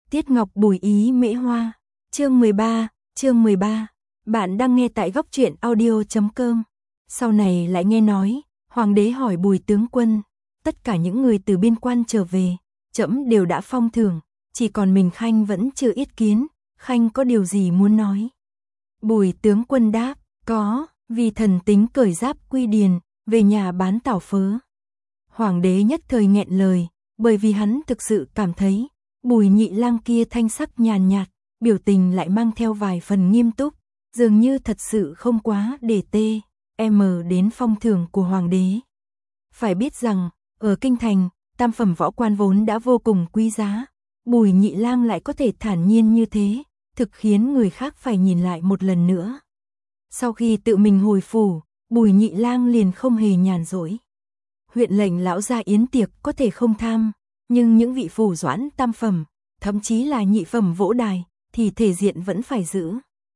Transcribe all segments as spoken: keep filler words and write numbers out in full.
Tiết Ngọc Bùi Ý Mễ Hoa. Chương mười ba, chương mười ba. Bạn đang nghe tại góc truyện audio chấm com. Sau này lại nghe nói, hoàng đế hỏi Bùi tướng quân, tất cả những người từ biên quan trở về, trẫm đều đã phong thưởng, chỉ còn mình Khanh vẫn chưa yết kiến, Khanh có điều gì muốn nói? Bùi tướng quân đáp, có, vì thần tính cởi giáp quy điền, về nhà bán tảo phớ. Hoàng đế nhất thời nghẹn lời, bởi vì hắn thực sự cảm thấy, Bùi Nhị Lang kia thanh sắc nhàn nhạt, biểu tình lại mang theo vài phần nghiêm túc, dường như thật sự không quá để tê, em đến phong thưởng của hoàng đế. Phải biết rằng, ở kinh thành, tam phẩm võ quan vốn đã vô cùng quý giá, Bùi Nhị Lang lại có thể thản nhiên như thế, thực khiến người khác phải nhìn lại một lần nữa. Sau khi tự mình hồi phủ, Bùi Nhị Lang liền không hề nhàn rỗi. Huyện lệnh lão gia yến tiệc có thể không tham, nhưng những vị phủ doãn tam phẩm, thậm chí là nhị phẩm vỗ đài, thì thể diện vẫn phải giữ.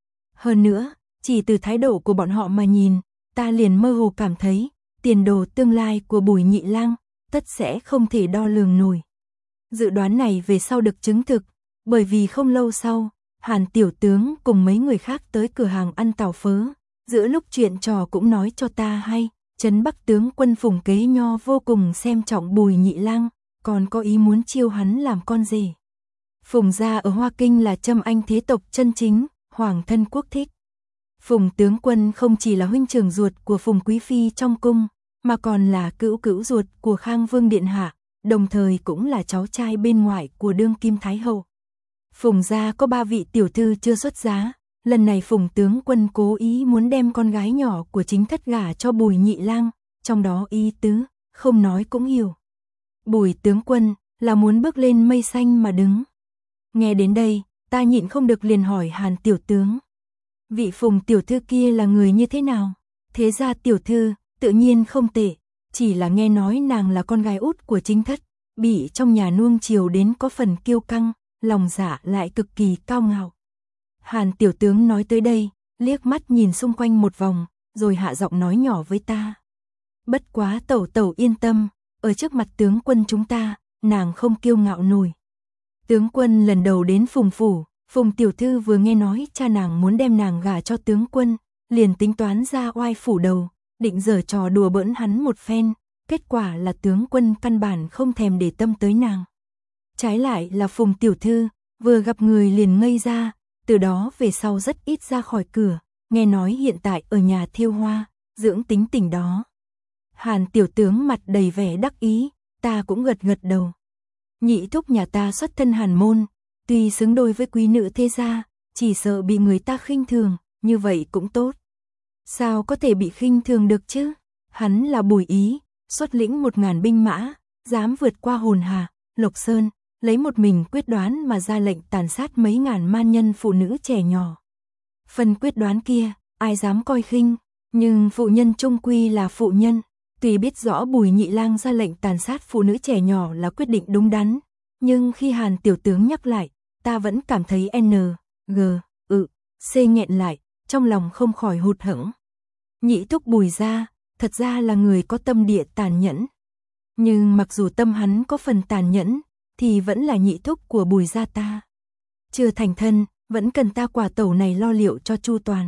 Hơn nữa, chỉ từ thái độ của bọn họ mà nhìn, ta liền mơ hồ cảm thấy, tiền đồ tương lai của Bùi Nhị Lang, tất sẽ không thể đo lường nổi. Dự đoán này về sau được chứng thực, bởi vì không lâu sau, Hàn tiểu tướng cùng mấy người khác tới cửa hàng ăn tảo phớ, giữa lúc chuyện trò cũng nói cho ta hay, Trấn Bắc tướng quân Phùng Kế Nho vô cùng xem trọng Bùi Nhị Lang, còn có ý muốn chiêu hắn làm con rể. Phùng gia ở Hoa Kinh là Trâm Anh thế tộc chân chính, hoàng thân quốc thích. Phùng tướng quân không chỉ là huynh trưởng ruột của Phùng quý phi trong cung, mà còn là cữu cữu ruột của Khang Vương điện hạ, đồng thời cũng là cháu trai bên ngoại của đương kim thái hậu. Phùng gia có ba vị tiểu thư chưa xuất giá, lần này Phùng tướng quân cố ý muốn đem con gái nhỏ của chính thất gả cho Bùi Nhị Lang, trong đó ý tứ, không nói cũng hiểu. Bùi tướng quân là muốn bước lên mây xanh mà đứng. Nghe đến đây, ta nhịn không được liền hỏi Hàn tiểu tướng. Vị Phùng tiểu thư kia là người như thế nào? Thế ra tiểu thư, tự nhiên không tệ, chỉ là nghe nói nàng là con gái út của chính thất, bị trong nhà nuông chiều đến có phần kiêu căng, lòng dạ lại cực kỳ cao ngạo. Hàn tiểu tướng nói tới đây, liếc mắt nhìn xung quanh một vòng, rồi hạ giọng nói nhỏ với ta. Bất quá tẩu tẩu yên tâm, ở trước mặt tướng quân chúng ta, nàng không kiêu ngạo nổi. Tướng quân lần đầu đến Phùng phủ, Phùng tiểu thư vừa nghe nói cha nàng muốn đem nàng gả cho tướng quân, liền tính toán ra oai phủ đầu, định giở trò đùa bỡn hắn một phen, kết quả là tướng quân căn bản không thèm để tâm tới nàng. Trái lại là Phùng tiểu thư, vừa gặp người liền ngây ra, từ đó về sau rất ít ra khỏi cửa, nghe nói hiện tại ở nhà thêu hoa, dưỡng tính tình đó. Hàn tiểu tướng mặt đầy vẻ đắc ý, ta cũng gật gật đầu. Nhị thúc nhà ta xuất thân Hàn môn, tuy xứng đôi với quý nữ thế gia, chỉ sợ bị người ta khinh thường, như vậy cũng tốt. Sao có thể bị khinh thường được chứ? Hắn là Bùi Ý, xuất lĩnh một ngàn binh mã, dám vượt qua Hồn Hà, Lộc Sơn, lấy một mình quyết đoán mà ra lệnh tàn sát mấy ngàn man nhân phụ nữ trẻ nhỏ. Phần quyết đoán kia, ai dám coi khinh, nhưng phụ nhân chung quy là phụ nhân. Tuy biết rõ Bùi Nhị Lang ra lệnh tàn sát phụ nữ trẻ nhỏ là quyết định đúng đắn, nhưng khi Hàn tiểu tướng nhắc lại, ta vẫn cảm thấy N, G, ự, C nghẹn lại, trong lòng không khỏi hụt hẫng. Nhị thúc Bùi gia, thật ra là người có tâm địa tàn nhẫn. Nhưng mặc dù tâm hắn có phần tàn nhẫn, thì vẫn là nhị thúc của Bùi gia ta. Chưa thành thân, vẫn cần ta quả tẩu này lo liệu cho chu toàn.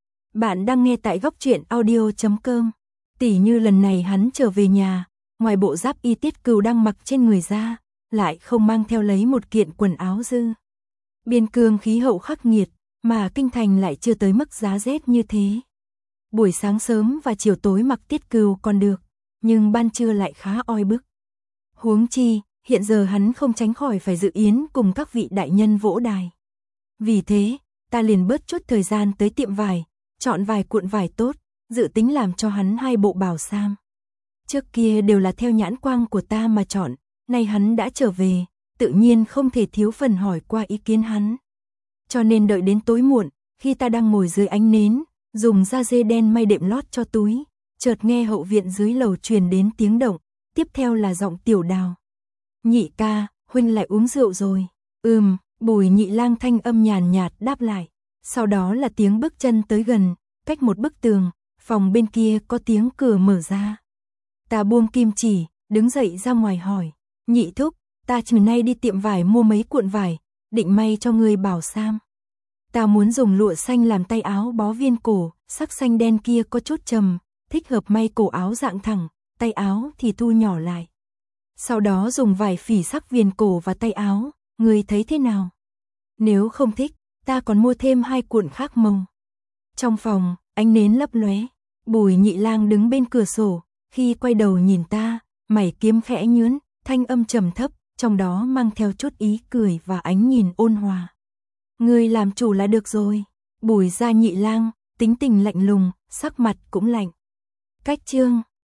Bạn đang nghe tại góc truyện audio chấm com. Tỉ như lần này hắn trở về nhà, ngoài bộ giáp y Tiết Cừu đang mặc trên người ra, lại không mang theo lấy một kiện quần áo dư. Biên cương khí hậu khắc nghiệt, mà kinh thành lại chưa tới mức giá rét như thế. Buổi sáng sớm và chiều tối mặc Tiết Cừu còn được, nhưng ban trưa lại khá oi bức. Huống chi, hiện giờ hắn không tránh khỏi phải dự yến cùng các vị đại nhân vỗ đài. Vì thế, ta liền bớt chút thời gian tới tiệm vải, chọn vài cuộn vải tốt, dự tính làm cho hắn hai bộ bào sam. Trước kia đều là theo nhãn quang của ta mà chọn, nay hắn đã trở về, tự nhiên không thể thiếu phần hỏi qua ý kiến hắn. Cho nên đợi đến tối muộn, khi ta đang ngồi dưới ánh nến, dùng da dê đen may đệm lót cho túi, chợt nghe hậu viện dưới lầu truyền đến tiếng động, tiếp theo là giọng Tiểu Đào. Nhị ca, huynh lại uống rượu rồi. Ừm, Bùi Nhị Lang thanh âm nhàn nhạt đáp lại. Sau đó là tiếng bước chân tới gần, cách một bức tường, phòng bên kia có tiếng cửa mở ra. Ta buông kim chỉ, đứng dậy ra ngoài hỏi. Nhị thúc, ta chiều nay đi tiệm vải mua mấy cuộn vải, định may cho ngươi bảo sam. Ta muốn dùng lụa xanh làm tay áo bó viên cổ, sắc xanh đen kia có chút trầm, thích hợp may cổ áo dạng thẳng, tay áo thì thu nhỏ lại. Sau đó dùng vải phỉ sắc viền cổ và tay áo, ngươi thấy thế nào? Nếu không thích, ta còn mua thêm hai cuộn khác màu. Trong phòng, ánh nến lấp lóe, Bùi Nhị Lang đứng bên cửa sổ, khi quay đầu nhìn ta, mày kiếm khẽ nhướn, thanh âm trầm thấp, trong đó mang theo chút ý cười và ánh nhìn ôn hòa. Ngươi làm chủ là được rồi. Bùi gia Nhị Lang, tính tình lạnh lùng, sắc mặt cũng lạnh. Cách chương